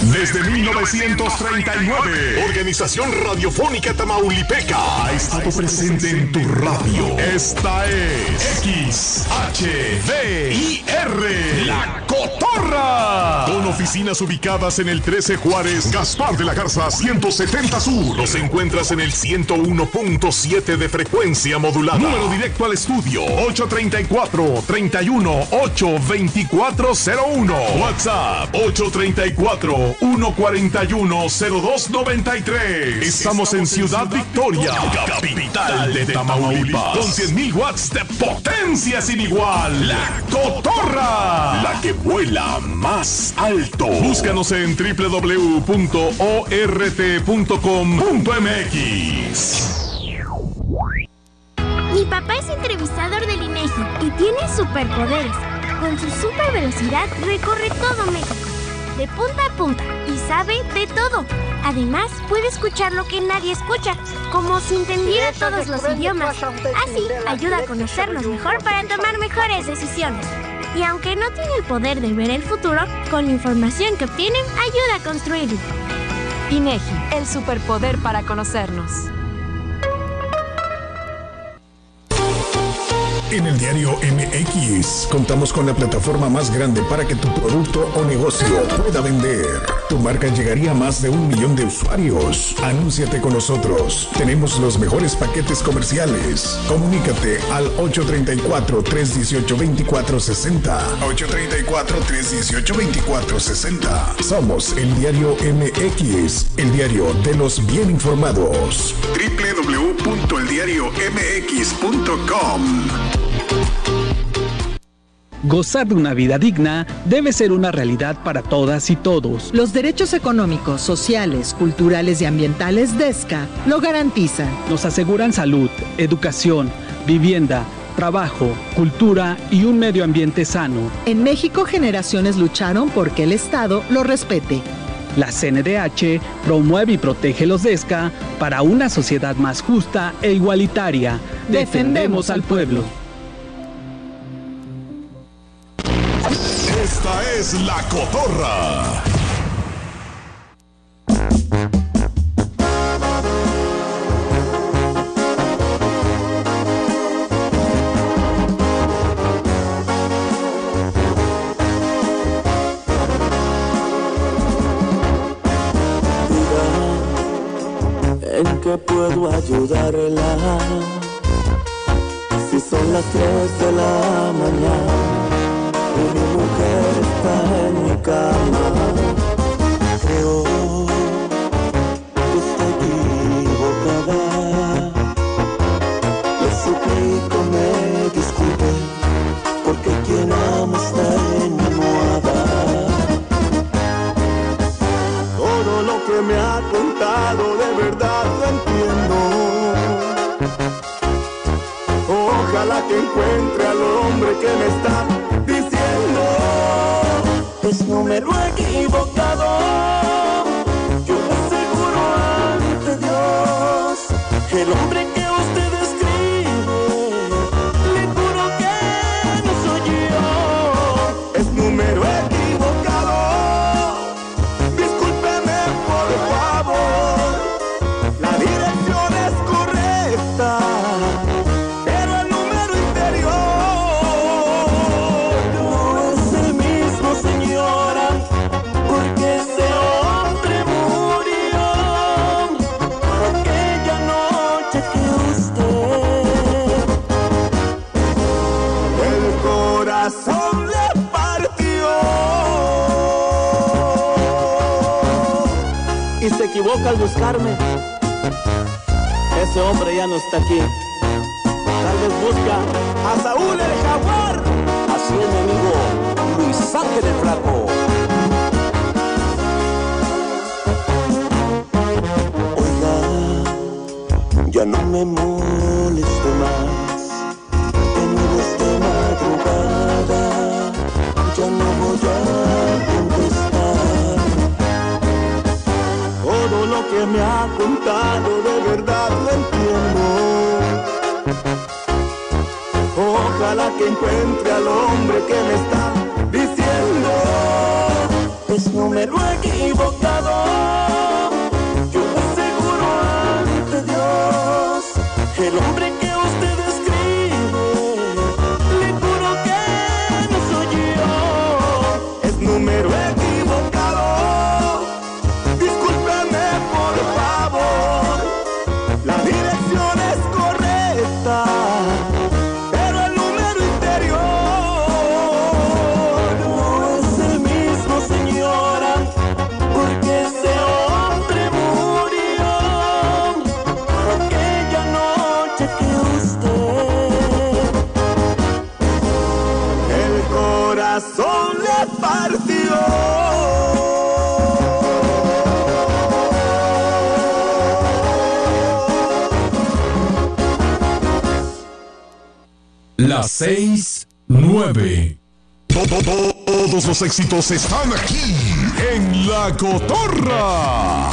Desde 1939, Organización Radiofónica Tamaulipeca ha estado presente en tu radio. Esta es XHDIR, La Cotorra. Con oficinas ubicadas en el 13 Juárez, Gaspar de la Garza 170 Sur. Los encuentras en el 101.7 de frecuencia modulada. Número directo al estudio 834-318-2401. WhatsApp 834-141-0293. Estamos en Ciudad Victoria, capital de Tamaulipas, con 100,000 watts de potencia sin igual. La Cotorra, la que vuela más alto. Búscanos en www.ort.com.mx. Mi papá es entrevistador del INEGI y tiene superpoderes. Con su super velocidad recorre todo México, de punta a punta, y sabe de todo. Además, puede escuchar lo que nadie escucha, como si entendiera todos los idiomas. Así, ayuda a conocernos mejor para tomar mejores decisiones. Y aunque no tiene el poder de ver el futuro, con la información que obtienen, ayuda a construirlo. INEGI, el superpoder para conocernos. En el diario MX contamos con la plataforma más grande para que tu producto o negocio pueda vender. Tu marca llegaría a más de 1 millón de usuarios. Anúnciate con nosotros. Tenemos los mejores paquetes comerciales. Comunícate al 834-318-2460. 834-318-2460. Somos el diario MX, el diario de los bien informados. www.eldiariomx.com. Gozar de una vida digna debe ser una realidad para todas y todos. Los derechos económicos, sociales, culturales y ambientales de ESCA lo garantizan. Nos aseguran salud, educación, vivienda, trabajo, cultura y un medio ambiente sano. En México, generaciones lucharon porque el Estado lo respete. La CNDH promueve y protege los DESCA para una sociedad más justa e igualitaria. Defendemos al pueblo. Esta es La Cotorra. ¿En qué puedo ayudarla? Si son las 3 de la mañana y mi mujer está en mi cama, creo que está equivocada. Le suplico me disculpe, porque quien amo está en mi almohada. Todo lo que me ha contado de verdad lo entiendo. Ojalá que encuentre al hombre que me está diciendo. Es número equivocado, yo le aseguro ante Dios. El hombre que usted describe, le juro que no soy yo. Es número equivocado, discúlpeme por favor. La dirección es correcta, pero el número interior no es el mismo, señora, porque ese hombre murió aquella noche que usted el corazón le partió. Y se equivoca al buscarme. Ese hombre ya no está aquí. Tal vez busca a Saúl el Jaguar, así el enemigo Luis Ángel el Flaco. Oiga, ya no me moleste más, de nuevo es de madrugada, ya no voy a contestar. Todo lo que me ha contado de verdad lo entiendo. Ojalá que encuentre al hombre que me está diciendo. Es número equivocado. las 6:09. Todos los éxitos están aquí en La Cotorra.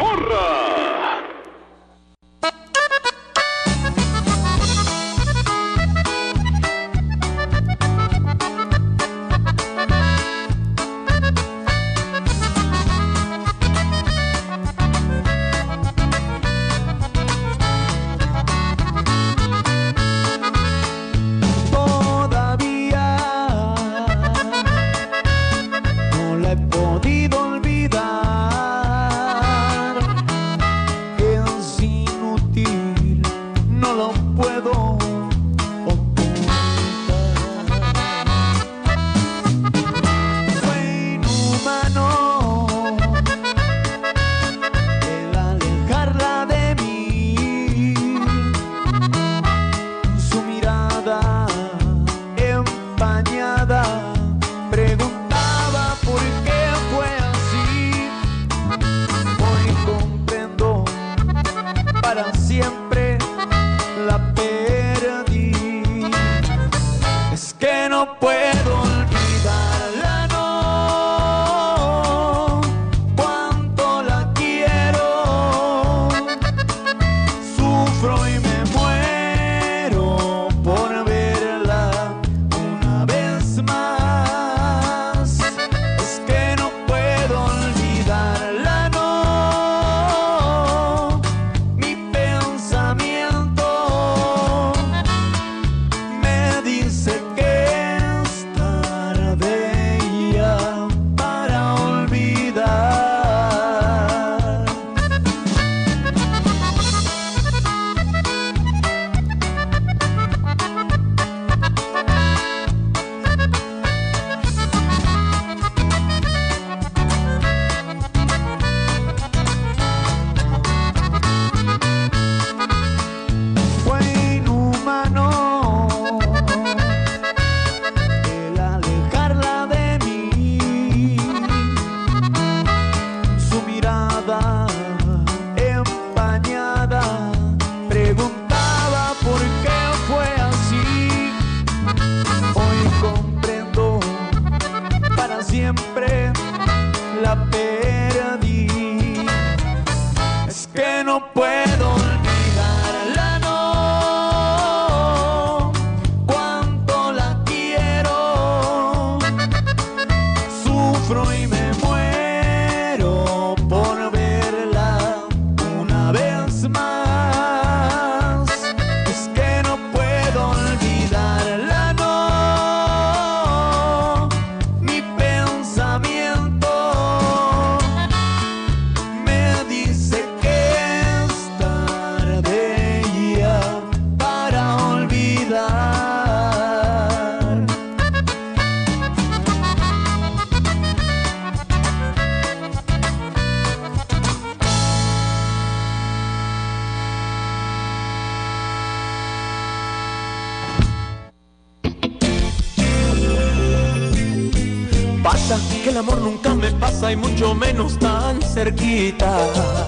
Que el amor nunca me pasa y mucho menos tan cerquita.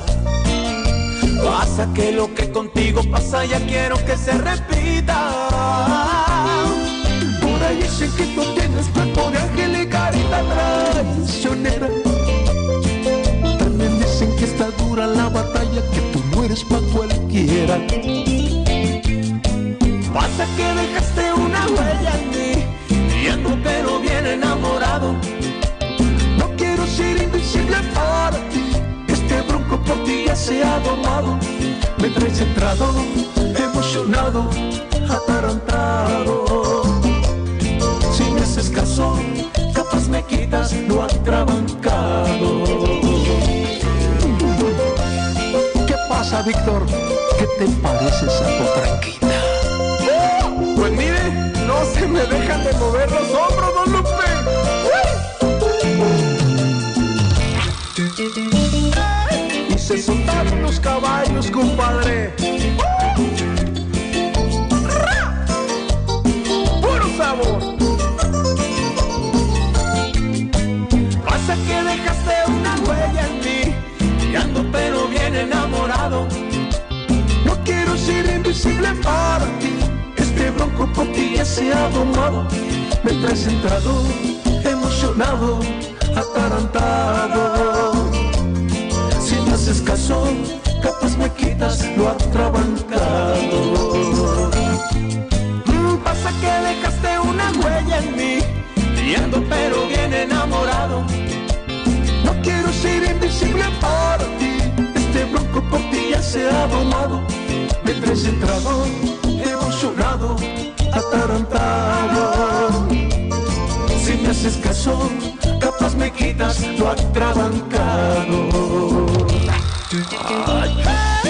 Pasa que lo que contigo pasa ya quiero que se repita. Por ahí dicen que tú tienes cuerpo de ángel y carita traicionera. También dicen que está dura la batalla, que tú no eres pa' cualquiera. Pasa que dejaste una huella en mí y ando pero bien enamorado. Ser invisible para ti, este bronco por ti ya se ha domado. Me traes centrado, emocionado, atarantado. Si me haces caso, capaz me quitas lo atrabancado. ¿Qué pasa, Víctor? ¿Qué te parece esa potranquita? Pues mire, no se me dejan de mover los hombros, don Lupe. Y se soltaron los caballos, compadre. ¡Puro sabor! Pasa que dejaste una huella en mí y ando pero bien enamorado. No quiero ser invisible para ti, este bronco por ti ya se ha domado. Me traes entrado, emocionado, atarantado. Si me haces caso, capaz me quitas lo atrabancado. Pasa que dejaste una huella en mí, y ando pero bien enamorado. No quiero ser invisible para ti, este bronco por ti ya se ha domado. Me traes entrado, emocionado, atarantado. Si me haces caso, capaz me quitas lo atrabancado. Ay.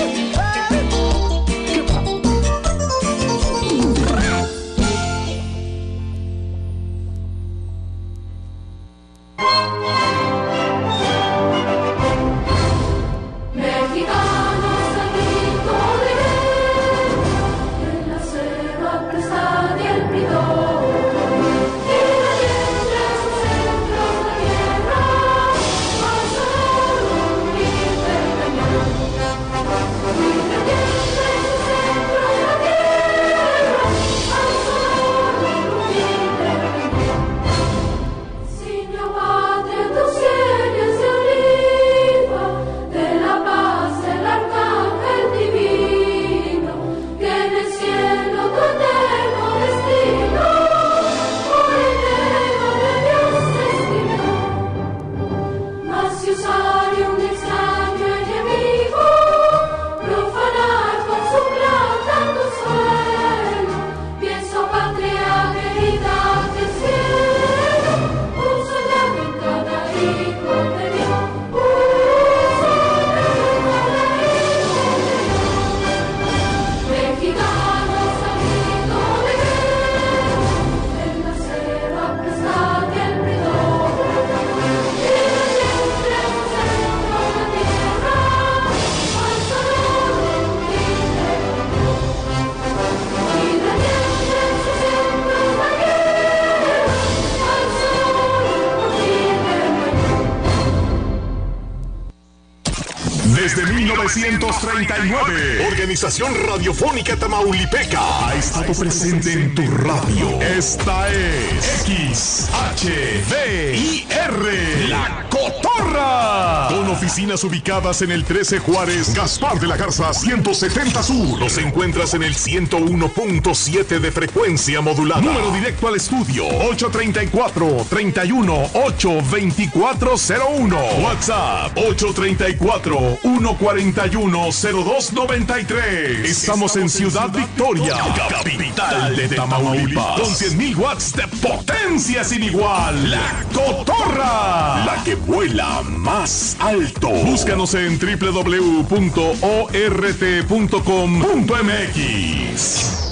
Desde 1939, Organización Radiofónica Tamaulipeca ha estado presente en tu radio. Esta es XHVIR, La Cotorra. Con oficinas ubicadas en el 13 Juárez, Gaspar de la Garza 170 Sur. Los encuentras en el 101.7 de frecuencia modulada. Número directo al estudio 834-318-2401. WhatsApp 834-141-0293. Estamos en Ciudad Victoria, capital de Tamaulipas, con 100,000 watts de potencia sin igual. La Cotorra, la que vuela más alto. Búscanos en www.ort.com.mx.